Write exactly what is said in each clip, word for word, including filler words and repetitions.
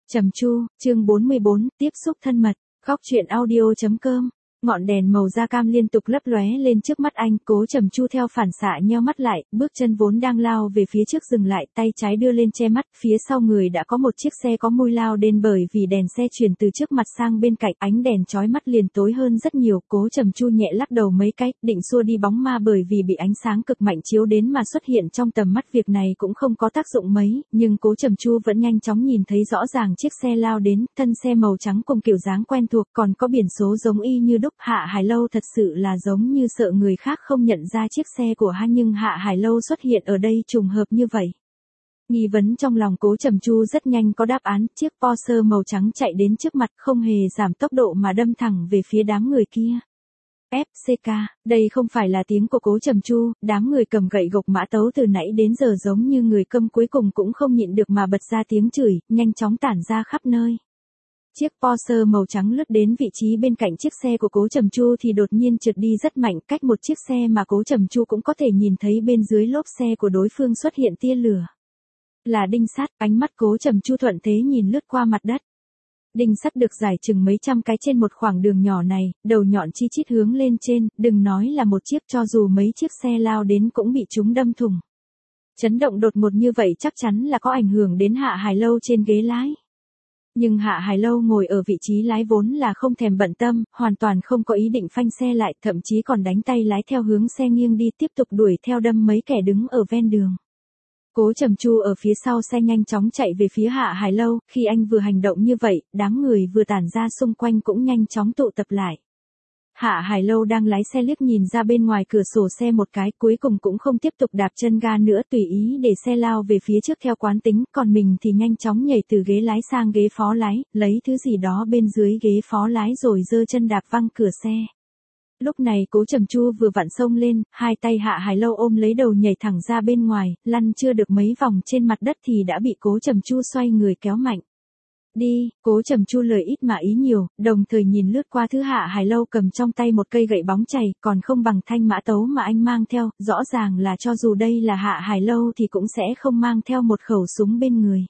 Trầm Chu, chương bốn mươi bốn, tiếp xúc thân mật, góc truyện audio.com. Ngọn đèn màu da cam liên tục lấp lóe lên trước mắt anh, Cố Trầm Chu theo phản xạ nheo mắt lại, bước chân vốn đang lao về phía trước dừng lại, tay trái đưa lên che mắt, phía sau người đã có một chiếc xe có mui lao đến bởi vì đèn xe chuyển từ trước mặt sang bên cạnh, ánh đèn chói mắt liền tối hơn rất nhiều. Cố Trầm Chu nhẹ lắc đầu mấy cái, định xua đi bóng ma bởi vì bị ánh sáng cực mạnh chiếu đến mà xuất hiện trong tầm mắt, việc này cũng không có tác dụng mấy, nhưng Cố Trầm Chu vẫn nhanh chóng nhìn thấy rõ ràng chiếc xe lao đến, thân xe màu trắng cùng kiểu dáng quen thuộc, còn có biển số giống y như đúc. Hạ Hải Lâu thật sự là giống như sợ người khác không nhận ra chiếc xe của hắn, nhưng Hạ Hải Lâu xuất hiện ở đây trùng hợp như vậy. Nghi vấn trong lòng Cố Trầm Chu rất nhanh có đáp án, chiếc Porsche màu trắng chạy đến trước mặt không hề giảm tốc độ mà đâm thẳng về phía đám người kia. ép xê ca, đây không phải là tiếng của Cố Trầm Chu, đám người cầm gậy gộc mã tấu từ nãy đến giờ giống như người câm cuối cùng cũng không nhịn được mà bật ra tiếng chửi, nhanh chóng tản ra khắp nơi. Chiếc Porsche màu trắng lướt đến vị trí bên cạnh chiếc xe của Cố Trầm Chu thì đột nhiên trượt đi rất mạnh, cách một chiếc xe mà Cố Trầm Chu cũng có thể nhìn thấy bên dưới lốp xe của đối phương xuất hiện tia lửa. Là đinh sắt, ánh mắt Cố Trầm Chu thuận thế nhìn lướt qua mặt đất. Đinh sắt được dài chừng mấy trăm cái trên một khoảng đường nhỏ này, đầu nhọn chi chít hướng lên trên, đừng nói là một chiếc, cho dù mấy chiếc xe lao đến cũng bị chúng đâm thủng. Chấn động đột ngột như vậy chắc chắn là có ảnh hưởng đến Hạ Hải Lâu trên ghế lái. Nhưng Hạ Hải Lâu ngồi ở vị trí lái vốn là không thèm bận tâm, hoàn toàn không có ý định phanh xe lại, thậm chí còn đánh tay lái theo hướng xe nghiêng đi, tiếp tục đuổi theo đâm mấy kẻ đứng ở ven đường. Cố Trầm Chu ở phía sau xe nhanh chóng chạy về phía Hạ Hải Lâu, khi anh vừa hành động như vậy, đám người vừa tản ra xung quanh cũng nhanh chóng tụ tập lại. Hạ Hải Lâu đang lái xe liếc nhìn ra bên ngoài cửa sổ xe một cái, cuối cùng cũng không tiếp tục đạp chân ga nữa, tùy ý để xe lao về phía trước theo quán tính, còn mình thì nhanh chóng nhảy từ ghế lái sang ghế phó lái, lấy thứ gì đó bên dưới ghế phó lái rồi giơ chân đạp văng cửa xe. Lúc này Cố Trầm Chu vừa vặn xông lên, hai tay Hạ Hải Lâu ôm lấy đầu nhảy thẳng ra bên ngoài, lăn chưa được mấy vòng trên mặt đất thì đã bị Cố Trầm Chu xoay người kéo mạnh. Đi, Cố Trầm Chu lời ít mà ý nhiều, đồng thời nhìn lướt qua thứ Hạ Hải Lâu cầm trong tay một cây gậy bóng chày, còn không bằng thanh mã tấu mà anh mang theo, rõ ràng là cho dù đây là Hạ Hải Lâu thì cũng sẽ không mang theo một khẩu súng bên người.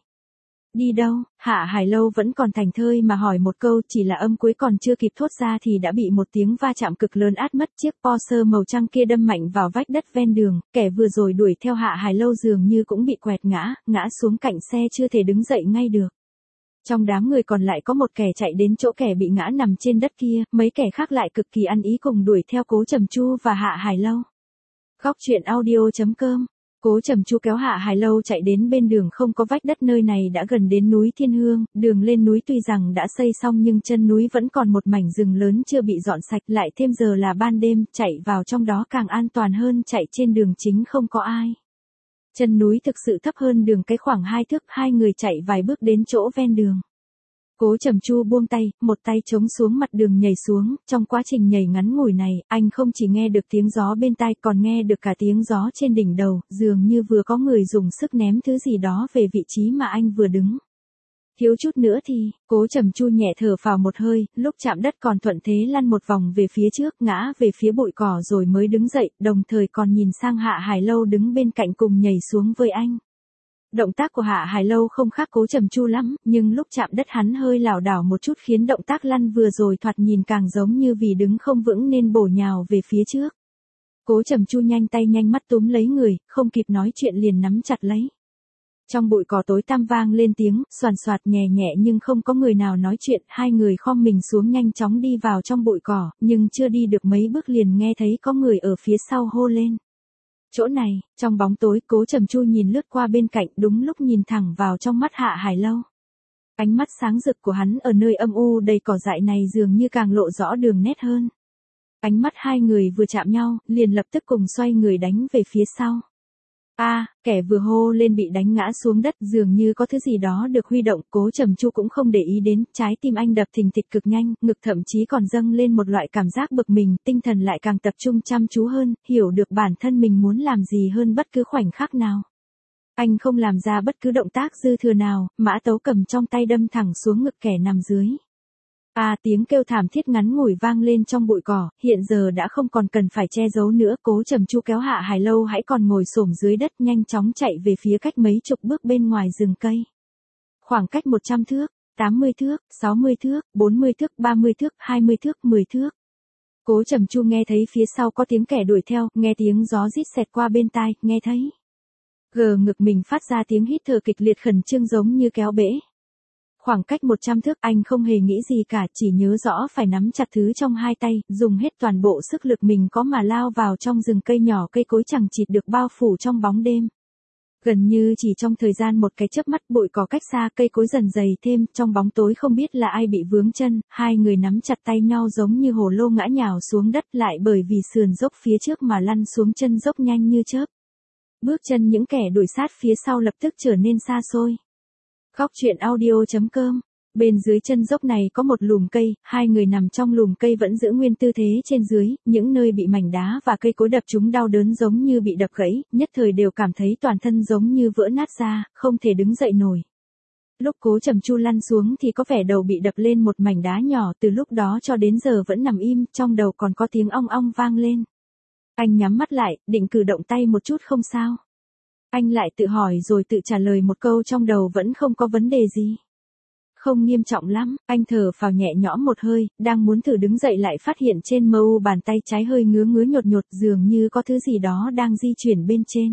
Đi đâu? Hạ Hải Lâu vẫn còn thảnh thơi mà hỏi một câu, chỉ là âm cuối còn chưa kịp thốt ra thì đã bị một tiếng va chạm cực lớn át mất, chiếc Porsche màu trắng kia đâm mạnh vào vách đất ven đường, kẻ vừa rồi đuổi theo Hạ Hải Lâu dường như cũng bị quẹt ngã, ngã xuống cạnh xe chưa thể đứng dậy ngay được. Trong đám người còn lại có một kẻ chạy đến chỗ kẻ bị ngã nằm trên đất kia, mấy kẻ khác lại cực kỳ ăn ý cùng đuổi theo Cố Trầm Chu và Hạ Hải Lâu. Góc truyện audio.com. Cố Trầm Chu kéo Hạ Hải Lâu chạy đến bên đường không có vách đất, nơi này đã gần đến núi Thiên Hương, đường lên núi tuy rằng đã xây xong nhưng chân núi vẫn còn một mảnh rừng lớn chưa bị dọn sạch, lại thêm giờ là ban đêm, chạy vào trong đó càng an toàn hơn chạy trên đường chính không có ai. Chân núi thực sự thấp hơn đường cái khoảng hai thước, hai người chạy vài bước đến chỗ ven đường. Cố Trầm Chu buông tay, một tay chống xuống mặt đường nhảy xuống, trong quá trình nhảy ngắn ngủi này, anh không chỉ nghe được tiếng gió bên tai còn nghe được cả tiếng gió trên đỉnh đầu, dường như vừa có người dùng sức ném thứ gì đó về vị trí mà anh vừa đứng. Thiếu chút nữa thì, Cố Trầm Chu nhẹ thở phào một hơi, lúc chạm đất còn thuận thế lăn một vòng về phía trước, ngã về phía bụi cỏ rồi mới đứng dậy, đồng thời còn nhìn sang Hạ Hải Lâu đứng bên cạnh cùng nhảy xuống với anh. Động tác của Hạ Hải Lâu không khác Cố Trầm Chu lắm, nhưng lúc chạm đất hắn hơi lảo đảo một chút khiến động tác lăn vừa rồi thoạt nhìn càng giống như vì đứng không vững nên bổ nhào về phía trước. Cố Trầm Chu nhanh tay nhanh mắt túm lấy người, không kịp nói chuyện liền nắm chặt lấy. Trong bụi cỏ tối tăm vang lên tiếng xoàn xoạt nhẹ nhẹ nhưng không có người nào nói chuyện, hai người khom mình xuống nhanh chóng đi vào trong bụi cỏ, nhưng chưa đi được mấy bước liền nghe thấy có người ở phía sau hô lên. Chỗ này, trong bóng tối, Cố Trầm Chu nhìn lướt qua bên cạnh, đúng lúc nhìn thẳng vào trong mắt Hạ Hải Lâu. Ánh mắt sáng rực của hắn ở nơi âm u đầy cỏ dại này dường như càng lộ rõ đường nét hơn. Ánh mắt hai người vừa chạm nhau, liền lập tức cùng xoay người đánh về phía sau. A, à, kẻ vừa hô lên bị đánh ngã xuống đất, dường như có thứ gì đó được huy động, Cố Trầm Chu cũng không để ý đến, trái tim anh đập thình thịch cực nhanh, ngực thậm chí còn dâng lên một loại cảm giác bực mình, tinh thần lại càng tập trung chăm chú hơn, hiểu được bản thân mình muốn làm gì hơn bất cứ khoảnh khắc nào. Anh không làm ra bất cứ động tác dư thừa nào, mã tấu cầm trong tay đâm thẳng xuống ngực kẻ nằm dưới. A à, tiếng kêu thảm thiết ngắn ngủi vang lên trong bụi cỏ, hiện giờ đã không còn cần phải che giấu nữa, Cố Trầm Chu kéo Hạ Hải Lâu hãy còn ngồi xổm dưới đất nhanh chóng chạy về phía cách mấy chục bước bên ngoài rừng cây. Khoảng cách một trăm thước, tám mươi thước, sáu mươi thước, bốn mươi thước, ba mươi thước, hai mươi thước, mười thước. Cố Trầm Chu nghe thấy phía sau có tiếng kẻ đuổi theo, nghe tiếng gió rít xẹt qua bên tai, nghe thấy. Gờ ngực mình phát ra tiếng hít thở kịch liệt khẩn trương giống như kéo bể. Khoảng cách một trăm thước anh không hề nghĩ gì cả, chỉ nhớ rõ phải nắm chặt thứ trong hai tay, dùng hết toàn bộ sức lực mình có mà lao vào trong rừng cây nhỏ, cây cối chẳng chịt được bao phủ trong bóng đêm. Gần như chỉ trong thời gian một cái chớp mắt, bụi cỏ cách xa, cây cối dần dày thêm, trong bóng tối không biết là ai bị vướng chân, hai người nắm chặt tay nhau giống như hồ lô ngã nhào xuống đất, lại bởi vì sườn dốc phía trước mà lăn xuống chân dốc nhanh như chớp. Bước chân những kẻ đuổi sát phía sau lập tức trở nên xa xôi. Góc truyện audio chấm com. Bên dưới chân dốc này có một lùm cây, hai người nằm trong lùm cây vẫn giữ nguyên tư thế trên dưới, những nơi bị mảnh đá và cây cối đập chúng đau đớn giống như bị đập gãy, nhất thời đều cảm thấy toàn thân giống như vỡ nát ra, không thể đứng dậy nổi. Lúc Cố Trầm Chu lăn xuống thì có vẻ đầu bị đập lên một mảnh đá nhỏ, từ lúc đó cho đến giờ vẫn nằm im, trong đầu còn có tiếng ong ong vang lên. Anh nhắm mắt lại, định cử động tay một chút không sao. Anh lại tự hỏi rồi tự trả lời một câu trong đầu vẫn không có vấn đề gì. Không nghiêm trọng lắm, anh thở phào nhẹ nhõm một hơi, đang muốn thử đứng dậy lại phát hiện trên mờ u bàn tay trái hơi ngứa ngứa nhột nhột, dường như có thứ gì đó đang di chuyển bên trên.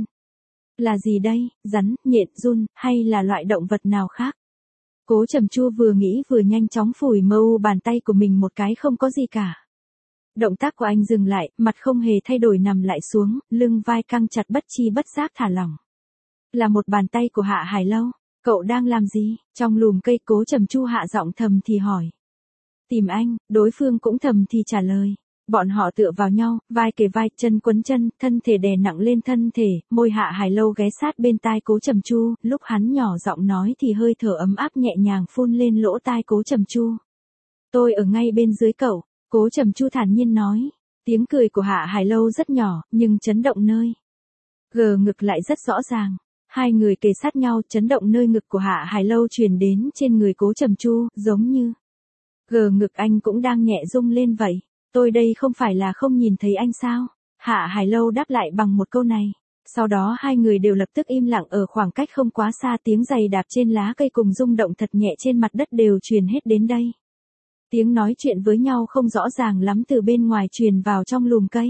Là gì đây, rắn, nhện, giun, hay là loại động vật nào khác? Cố Trầm Chu vừa nghĩ vừa nhanh chóng phủi mờ u bàn tay của mình một cái, không có gì cả. Động tác của anh dừng lại, mặt không hề thay đổi nằm lại xuống, lưng vai căng chặt bất chi bất giác thả lỏng. Là một bàn tay của Hạ Hải Lâu. Cậu đang làm gì? Trong lùm cây Cố Trầm Chu hạ giọng thầm thì hỏi. Tìm anh, đối phương cũng thầm thì trả lời. Bọn họ tựa vào nhau, vai kề vai, chân quấn chân, thân thể đè nặng lên thân thể, môi Hạ Hải Lâu ghé sát bên tai Cố Trầm Chu, lúc hắn nhỏ giọng nói thì hơi thở ấm áp nhẹ nhàng phun lên lỗ tai Cố Trầm Chu. Tôi ở ngay bên dưới cậu, Cố Trầm Chu thản nhiên nói. Tiếng cười của Hạ Hải Lâu rất nhỏ, nhưng chấn động nơi. Gờ ngực lại rất rõ ràng. Hai người kề sát nhau, chấn động nơi ngực của Hạ Hải Lâu truyền đến trên người Cố Trầm Chu, giống như gờ ngực anh cũng đang nhẹ rung lên vậy. Tôi đây không phải là không nhìn thấy anh sao? Hạ Hải Lâu đáp lại bằng một câu này. Sau đó hai người đều lập tức im lặng, ở khoảng cách không quá xa, tiếng giày đạp trên lá cây cùng rung động thật nhẹ trên mặt đất đều truyền hết đến đây. Tiếng nói chuyện với nhau không rõ ràng lắm từ bên ngoài truyền vào trong lùm cây.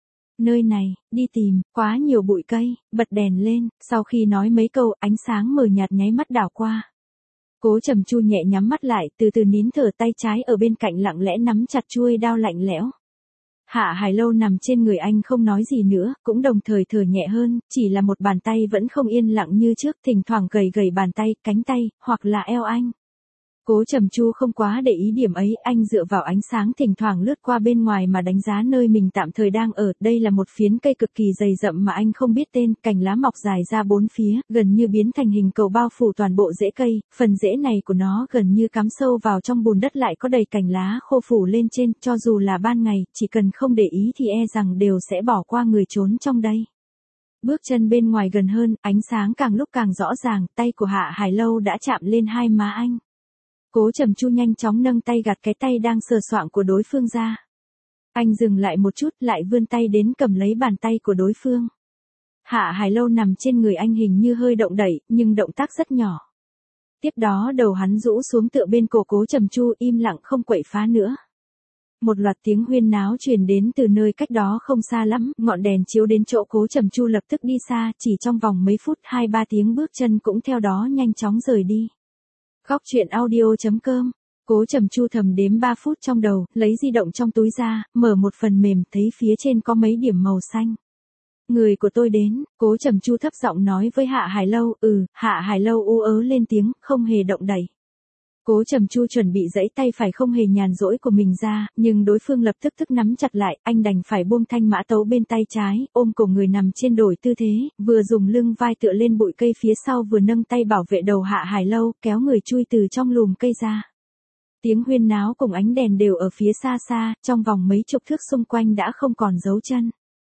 Nơi này, đi tìm, quá nhiều bụi cây, bật đèn lên, sau khi nói mấy câu, ánh sáng mờ nhạt nháy mắt đảo qua. Cố Trầm Chu nhẹ nhắm mắt lại, từ từ nín thở, tay trái ở bên cạnh lặng lẽ nắm chặt chuôi đao lạnh lẽo. Hạ Hải Lâu nằm trên người anh không nói gì nữa, cũng đồng thời thở nhẹ hơn, chỉ là một bàn tay vẫn không yên lặng như trước, thỉnh thoảng gầy gầy bàn tay, cánh tay, hoặc là eo anh. Cố Trầm Chu không quá để ý điểm ấy, anh dựa vào ánh sáng thỉnh thoảng lướt qua bên ngoài mà đánh giá nơi mình tạm thời đang ở. Đây là một phiến cây cực kỳ dày rậm mà anh không biết tên, cành lá mọc dài ra bốn phía, gần như biến thành hình cầu bao phủ toàn bộ rễ cây, phần rễ này của nó gần như cắm sâu vào trong bùn đất, lại có đầy cành lá khô phủ lên trên, cho dù là ban ngày, chỉ cần không để ý thì e rằng đều sẽ bỏ qua người trốn trong đây. Bước chân bên ngoài gần hơn, ánh sáng càng lúc càng rõ ràng, tay của Hạ Hải Lâu đã chạm lên hai má anh. Cố Trầm Chu nhanh chóng nâng tay gạt cái tay đang sờ soạng của đối phương ra. Anh dừng lại một chút, lại vươn tay đến cầm lấy bàn tay của đối phương. Hạ Hải Lâu nằm trên người anh hình như hơi động đẩy, nhưng động tác rất nhỏ. Tiếp đó đầu hắn rũ xuống tựa bên cổ Cố Trầm Chu, im lặng không quậy phá nữa. Một loạt tiếng huyên náo truyền đến từ nơi cách đó không xa lắm, ngọn đèn chiếu đến chỗ Cố Trầm Chu lập tức đi xa, chỉ trong vòng mấy phút, hai ba tiếng bước chân cũng theo đó nhanh chóng rời đi. Góc truyện audio chấm com. Cố Trầm Chu thầm đếm ba phút trong đầu, lấy di động trong túi ra, mở một phần mềm, thấy phía trên có mấy điểm màu xanh. Người của tôi đến, Cố Trầm Chu thấp giọng nói với Hạ Hải Lâu. Ừ, Hạ Hải Lâu ú ớ lên tiếng, không hề động đậy. Cố Trầm Chu chuẩn bị giãy tay phải không hề nhàn rỗi của mình ra, nhưng đối phương lập tức tức nắm chặt lại, anh đành phải buông thanh mã tấu bên tay trái, ôm cổ người nằm trên đổi tư thế, vừa dùng lưng vai tựa lên bụi cây phía sau, vừa nâng tay bảo vệ đầu Hạ Hải Lâu, kéo người chui từ trong lùm cây ra. Tiếng huyên náo cùng ánh đèn đều ở phía xa xa, trong vòng mấy chục thước xung quanh đã không còn dấu chân.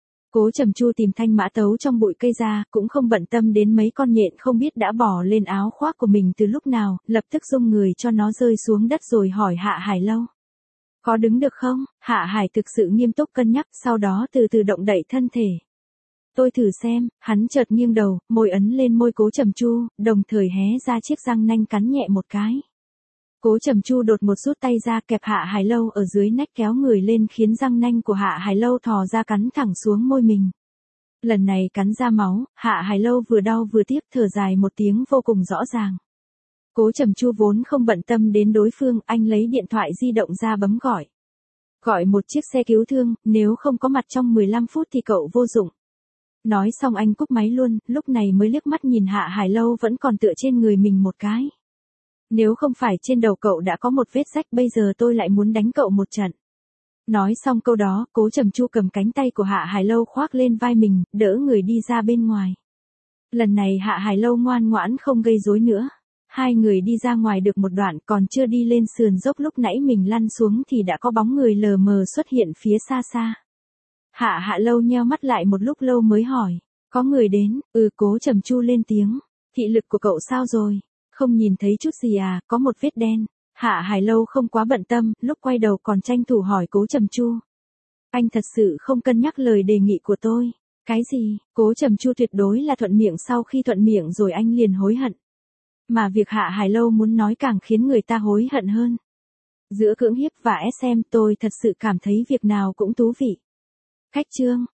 Cố Trầm Chu tìm thanh mã tấu trong bụi cây ra, cũng không bận tâm đến mấy con nhện không biết đã bỏ lên áo khoác của mình từ lúc nào, lập tức rung người cho nó rơi xuống đất rồi hỏi Hạ Hải Lâu. Có đứng được không? Hạ Hải thực sự nghiêm túc cân nhắc, sau đó từ từ động đậy thân thể. Tôi thử xem, hắn chợt nghiêng đầu, môi ấn lên môi Cố Trầm Chu, đồng thời hé ra chiếc răng nanh cắn nhẹ một cái. Cố Trầm Chu đột một rút tay ra kẹp Hạ Hải Lâu ở dưới nách kéo người lên khiến răng nanh của Hạ Hải Lâu thò ra cắn thẳng xuống môi mình. Lần này cắn ra máu, Hạ Hải Lâu vừa đau vừa tiếc thở dài một tiếng vô cùng rõ ràng. Cố Trầm Chu vốn không bận tâm đến đối phương, anh lấy điện thoại di động ra bấm gọi. Gọi một chiếc xe cứu thương, nếu không có mặt trong mười lăm phút thì cậu vô dụng. Nói xong anh cúp máy luôn, lúc này mới liếc mắt nhìn Hạ Hải Lâu vẫn còn tựa trên người mình một cái. Nếu không phải trên đầu cậu đã có một vết rách bây giờ tôi lại muốn đánh cậu một trận. Nói xong câu đó, Cố Trầm Chu cầm cánh tay của Hạ Hải Lâu khoác lên vai mình, đỡ người đi ra bên ngoài. Lần này Hạ Hải Lâu ngoan ngoãn không gây rối nữa. Hai người đi ra ngoài được một đoạn còn chưa đi lên sườn dốc lúc nãy mình lăn xuống thì đã có bóng người lờ mờ xuất hiện phía xa xa. Hạ Hạ Lâu nheo mắt lại một lúc lâu mới hỏi, có người đến, ừ Cố Trầm Chu lên tiếng, thị lực của cậu sao rồi, không nhìn thấy chút gì à, có một vết đen. Hạ Hải Lâu không quá bận tâm, lúc quay đầu còn tranh thủ hỏi Cố Trầm Chu. Anh thật sự không cân nhắc lời đề nghị của tôi. Cái gì, Cố Trầm Chu tuyệt đối là thuận miệng, sau khi thuận miệng rồi anh liền hối hận. Mà việc Hạ Hải Lâu muốn nói càng khiến người ta hối hận hơn. Giữa cưỡng hiếp và ét em tôi thật sự cảm thấy việc nào cũng thú vị. Khách trương.